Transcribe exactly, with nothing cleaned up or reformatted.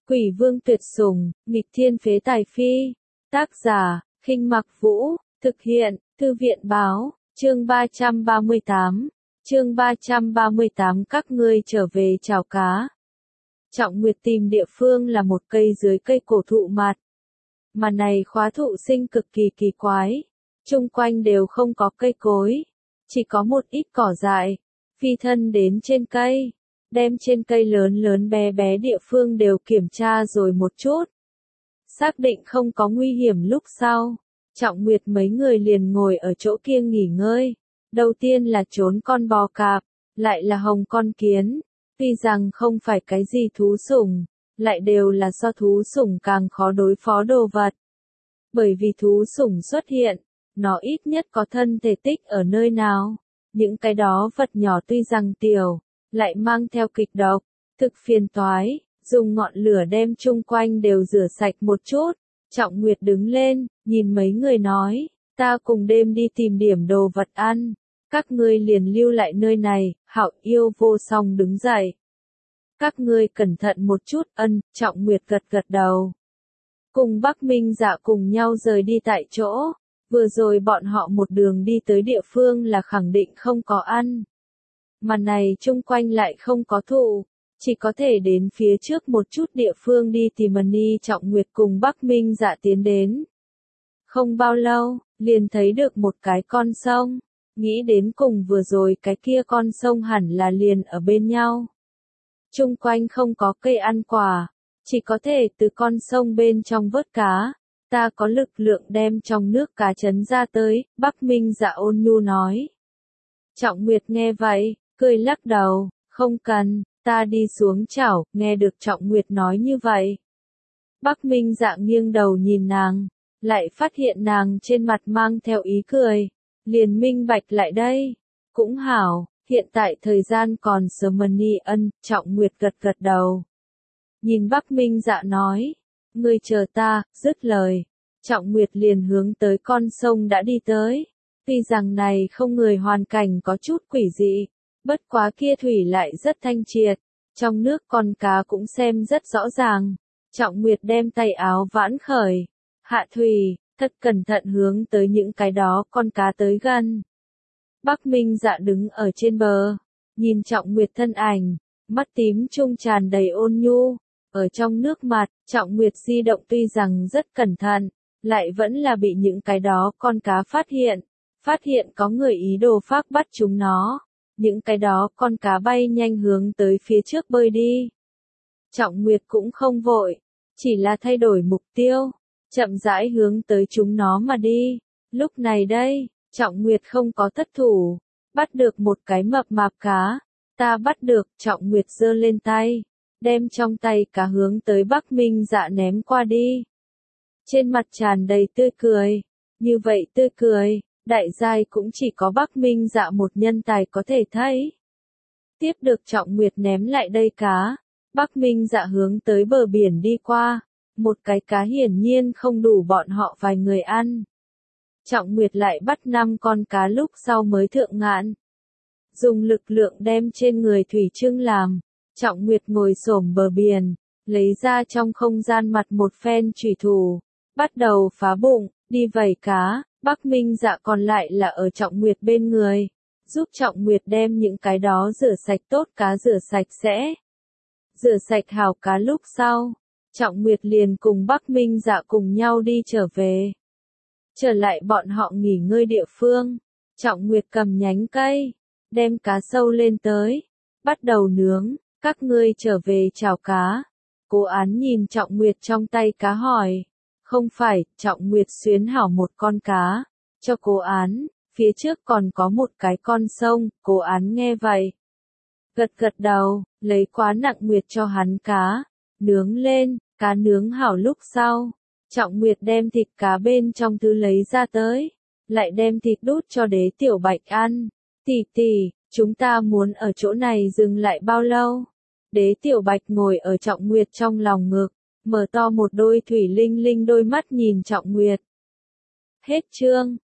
Quỷ vương tuyệt sủng, nghịch thiên phế tài phi. Tác giả, Khinh Mặc Vũ, thực hiện, Thư viện báo, chương ba trăm ba mươi tám. Chương ba trăm ba mươi tám các ngươi trở về chào cá. Trọng Nguyệt tìm địa phương là một cây dưới cây cổ thụ mạt. Mà này khóa thụ sinh cực kỳ kỳ quái. Chung quanh đều không có cây cối. Chỉ có một ít cỏ dại. Phi thân đến trên cây. Đem trên cây lớn lớn bé bé địa phương đều kiểm tra rồi một chút. Xác định không có nguy hiểm lúc sau. Trọng Nguyệt mấy người liền ngồi ở chỗ kia nghỉ ngơi. Đầu tiên là trốn con bò cạp, lại là hồng con kiến. Tuy rằng không phải cái gì thú sủng, lại đều là so thú sủng càng khó đối phó đồ vật. Bởi vì thú sủng xuất hiện, nó ít nhất có thân thể tích ở nơi nào. Những cái đó vật nhỏ tuy rằng tiểu, lại mang theo kịch độc, thực phiền toái, dùng ngọn lửa đem chung quanh đều rửa sạch một chút. Trọng Nguyệt đứng lên, nhìn mấy người nói, ta cùng đêm đi tìm điểm đồ vật ăn, các ngươi liền lưu lại nơi này. Hạo Yêu Vô Song đứng dậy. Các ngươi cẩn thận một chút. Ân. Trọng Nguyệt gật gật đầu. Cùng Bắc Minh Dạ cùng nhau rời đi tại chỗ. Vừa rồi bọn họ một đường đi tới địa phương là khẳng định không có ăn. Mà này chung quanh lại không có thụ, chỉ có thể đến phía trước một chút địa phương đi tìm Mani. Trọng Nguyệt cùng Bắc Minh Dạ tiến đến. Không bao lâu, liền thấy được một cái con sông, nghĩ đến cùng vừa rồi cái kia con sông hẳn là liền ở bên nhau. Chung quanh không có cây ăn quả, chỉ có thể từ con sông bên trong vớt cá. Ta có lực lượng đem trong nước cá trấn ra tới. Bắc Minh Dạ ôn nhu nói. Trọng Nguyệt nghe vậy, cười lắc đầu, không cần, ta đi xuống chảo. Nghe được Trọng Nguyệt nói như vậy, Bắc Minh Dạ nghiêng đầu nhìn nàng, lại phát hiện nàng trên mặt mang theo ý cười, liền minh bạch lại đây. Cũng hảo, hiện tại thời gian còn sớm. Mani. Ân. Trọng Nguyệt gật gật đầu. Nhìn Bắc Minh Dạ nói, ngươi chờ ta. Dứt lời, Trọng Nguyệt liền hướng tới con sông đã đi tới. Tuy rằng này không người hoàn cảnh có chút quỷ dị, bất quá kia thủy lại rất thanh triệt, trong nước con cá cũng xem rất rõ ràng. Trọng Nguyệt đem tay áo vãn khởi, hạ thủy, thật cẩn thận hướng tới những cái đó con cá tới gần. Bắc Minh Dạ đứng ở trên bờ, nhìn Trọng Nguyệt thân ảnh, mắt tím trung tràn đầy ôn nhu. Ở trong nước mặt, Trọng Nguyệt di động tuy rằng rất cẩn thận, lại vẫn là bị những cái đó con cá phát hiện. Phát hiện có người ý đồ phác bắt chúng nó. Những cái đó con cá bay nhanh hướng tới phía trước bơi đi. Trọng Nguyệt cũng không vội, chỉ là thay đổi mục tiêu, chậm rãi hướng tới chúng nó mà đi. Lúc này đây, Trọng Nguyệt không có thất thủ, bắt được một cái mập mạp cá. Ta bắt được. Trọng Nguyệt giơ lên tay, đem trong tay cá hướng tới Bắc Minh Dạ ném qua đi. Trên mặt tràn đầy tươi cười, như vậy tươi cười, đại giai cũng chỉ có Bắc Minh Dạ một nhân tài có thể thấy. Tiếp được Trọng Nguyệt ném lại đây cá, Bắc Minh Dạ hướng tới bờ biển đi qua. Một cái cá hiển nhiên không đủ bọn họ vài người ăn. Trọng Nguyệt lại bắt năm con cá lúc sau mới thượng ngạn. Dùng lực lượng đem trên người thủy trưng làm. Trọng Nguyệt ngồi xổm bờ biển, lấy ra trong không gian mặt một phen chủy thủ, bắt đầu phá bụng, đi vẩy cá. Bắc Minh Dạ còn lại là ở Trọng Nguyệt bên người, giúp Trọng Nguyệt đem những cái đó rửa sạch tốt cá rửa sạch sẽ. Rửa sạch hảo cá lúc sau, Trọng Nguyệt liền cùng Bắc Minh Dạ cùng nhau đi trở về. Trở lại bọn họ nghỉ ngơi địa phương, Trọng Nguyệt cầm nhánh cây, đem cá sâu lên tới, bắt đầu nướng. Các ngươi trở về chào cá. Cố Án nhìn Trọng Nguyệt trong tay cá hỏi. Không phải. Trọng Nguyệt xuyến hảo một con cá cho Cố Án, phía trước còn có một cái con sông. Cố Án nghe vậy, gật gật đầu, lấy quá nặng Nguyệt cho hắn cá, nướng lên. Cá nướng hảo lúc sau, Trọng Nguyệt đem thịt cá bên trong thứ lấy ra tới, lại đem thịt đút cho Đế Tiểu Bạch ăn. Tỷ tỷ, chúng ta muốn ở chỗ này dừng lại bao lâu? Đế Tiểu Bạch ngồi ở Trọng Nguyệt trong lòng ngực, mở to một đôi thủy linh linh đôi mắt nhìn Trọng Nguyệt. Hết chương.